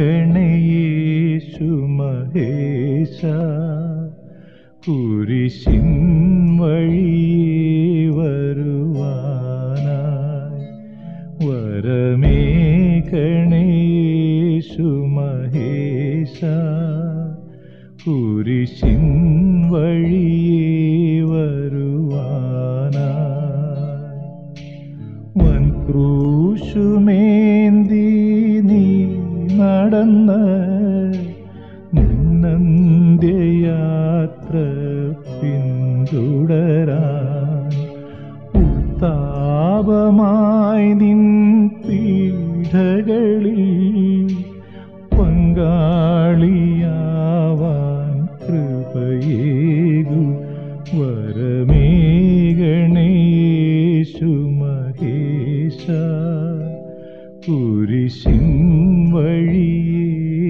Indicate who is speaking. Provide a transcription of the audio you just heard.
Speaker 1: യേശു മഹേശ, കുരിശിൻ വഴിയേ വരുവാനായി വരമേകണേ യേശു മഹേശ, കുരിശിൻ വഴിയേ വരുവാനായി വൻക്രൂശുമേന്തി നീ നടന്ന നിന്നന്ത്യയാത്ര പിന്തുടരാൻ ഉത്താപമായി നിൻ പീഡകളിൽ പങ്കാളിയാവാൻ കൃപയേകു വരമേകണേ യേശു മഹേശ, കുരിശിൻ വഴിയേ